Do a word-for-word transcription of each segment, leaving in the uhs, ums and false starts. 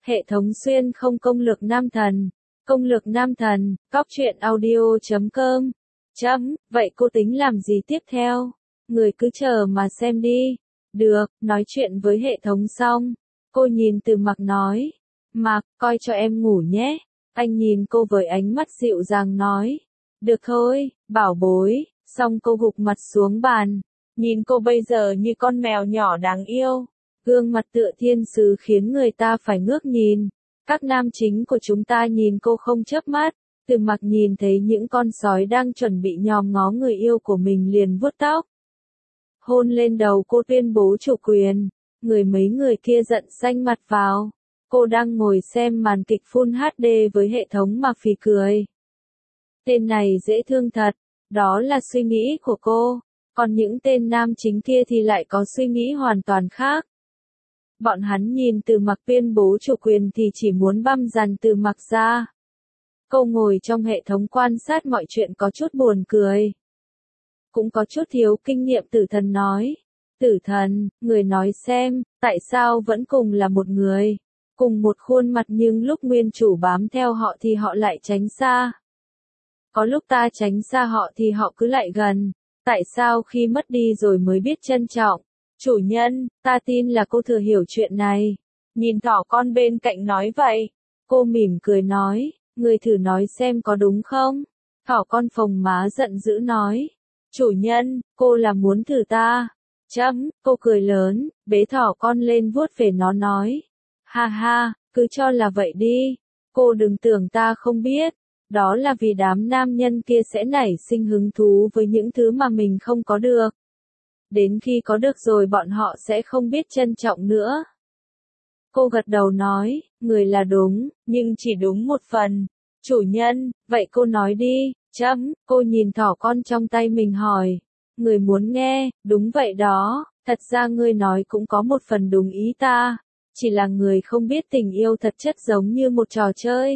Hệ thống xuyên không công lược nam thần. Công lược nam thần, cóc truyện audio chấm com. Chấm, vậy cô tính làm gì tiếp theo? Người cứ chờ mà xem đi. Được, nói chuyện với hệ thống xong. Cô nhìn Từ Mặc nói. Mặc, coi cho em ngủ nhé. Anh nhìn cô với ánh mắt dịu dàng nói. Được thôi, bảo bối. Xong cô gục mặt xuống bàn. Nhìn cô bây giờ như con mèo nhỏ đáng yêu. Gương mặt tựa thiên sứ khiến người ta phải ngước nhìn. Các nam chính của chúng ta nhìn cô không chớp mắt. Từ Mặc nhìn thấy những con sói đang chuẩn bị nhòm ngó người yêu của mình liền vuốt tóc. Hôn lên đầu cô tuyên bố chủ quyền. Người mấy người kia giận xanh mặt vào. Cô đang ngồi xem màn kịch Full hát đê với hệ thống mà phì cười. Tên này dễ thương thật. Đó là suy nghĩ của cô. Còn những tên nam chính kia thì lại có suy nghĩ hoàn toàn khác. Bọn hắn nhìn Từ Mặc tuyên bố chủ quyền thì chỉ muốn băm dàn Từ Mặc ra. Cô ngồi trong hệ thống quan sát mọi chuyện có chút buồn cười. Cũng có chút thiếu kinh nghiệm. Tử Thần nói. Tử Thần, người nói xem, tại sao vẫn cùng là một người, cùng một khuôn mặt nhưng lúc nguyên chủ bám theo họ thì họ lại tránh xa. Có lúc ta tránh xa họ thì họ cứ lại gần. Tại sao khi mất đi rồi mới biết trân trọng? Chủ nhân, ta tin là cô thừa hiểu chuyện này. Nhìn thỏ con bên cạnh nói vậy. Cô mỉm cười nói, người thử nói xem có đúng không? Thỏ con phồng má giận dữ nói. Chủ nhân, cô là muốn thử ta. Chấm, cô cười lớn, bế thỏ con lên vuốt về nó nói. Ha ha, cứ cho là vậy đi. Cô đừng tưởng ta không biết. Đó là vì đám nam nhân kia sẽ nảy sinh hứng thú với những thứ mà mình không có được. Đến khi có được rồi bọn họ sẽ không biết trân trọng nữa. Cô gật đầu nói, người là đúng, nhưng chỉ đúng một phần. Chủ nhân, vậy cô nói đi. Chấm, cô nhìn thỏ con trong tay mình hỏi. Người muốn nghe, đúng vậy đó, thật ra ngươi nói cũng có một phần đúng ý ta. Chỉ là người không biết tình yêu thật chất giống như một trò chơi.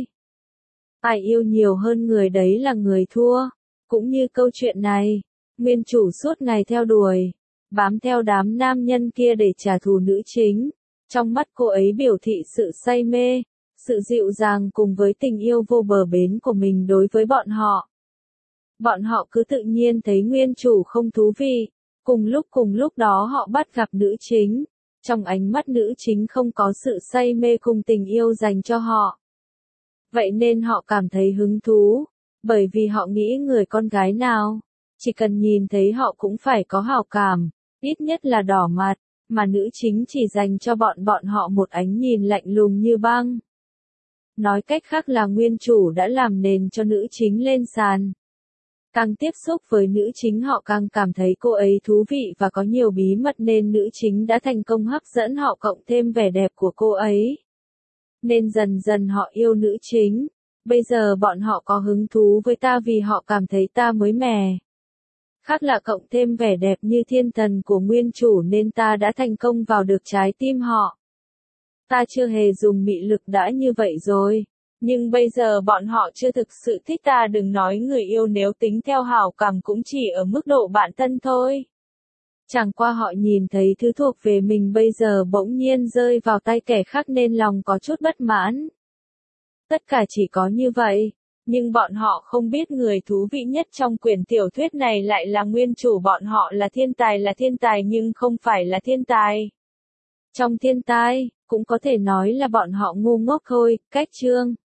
Ai yêu nhiều hơn người đấy là người thua. Cũng như câu chuyện này, nguyên chủ suốt ngày theo đuổi, bám theo đám nam nhân kia để trả thù nữ chính. Trong mắt cô ấy biểu thị sự say mê, sự dịu dàng cùng với tình yêu vô bờ bến của mình đối với bọn họ. Bọn họ cứ tự nhiên thấy nguyên chủ không thú vị. Cùng lúc cùng lúc đó họ bắt gặp nữ chính. Trong ánh mắt nữ chính không có sự say mê cùng tình yêu dành cho họ. Vậy nên họ cảm thấy hứng thú. Bởi vì họ nghĩ người con gái nào, chỉ cần nhìn thấy họ cũng phải có hảo cảm, ít nhất là đỏ mặt. Mà nữ chính chỉ dành cho bọn bọn họ một ánh nhìn lạnh lùng như băng. Nói cách khác là nguyên chủ đã làm nền cho nữ chính lên sàn. Càng tiếp xúc với nữ chính họ càng cảm thấy cô ấy thú vị và có nhiều bí mật nên nữ chính đã thành công hấp dẫn họ cộng thêm vẻ đẹp của cô ấy. Nên dần dần họ yêu nữ chính. Bây giờ bọn họ có hứng thú với ta vì họ cảm thấy ta mới mẻ. Khác là cộng thêm vẻ đẹp như thiên thần của nguyên chủ nên ta đã thành công vào được trái tim họ. Ta chưa hề dùng mị lực đã như vậy rồi. Nhưng bây giờ bọn họ chưa thực sự thích ta, đừng nói người yêu, nếu tính theo hảo cảm cũng chỉ ở mức độ bạn thân thôi. Chẳng qua họ nhìn thấy thứ thuộc về mình bây giờ bỗng nhiên rơi vào tay kẻ khác nên lòng có chút bất mãn. Tất cả chỉ có như vậy. Nhưng bọn họ không biết người thú vị nhất trong quyển tiểu thuyết này lại là nguyên chủ. Bọn họ là thiên tài là thiên tài nhưng không phải là thiên tài. Trong thiên tài, cũng có thể nói là bọn họ ngu ngốc thôi. Cách chương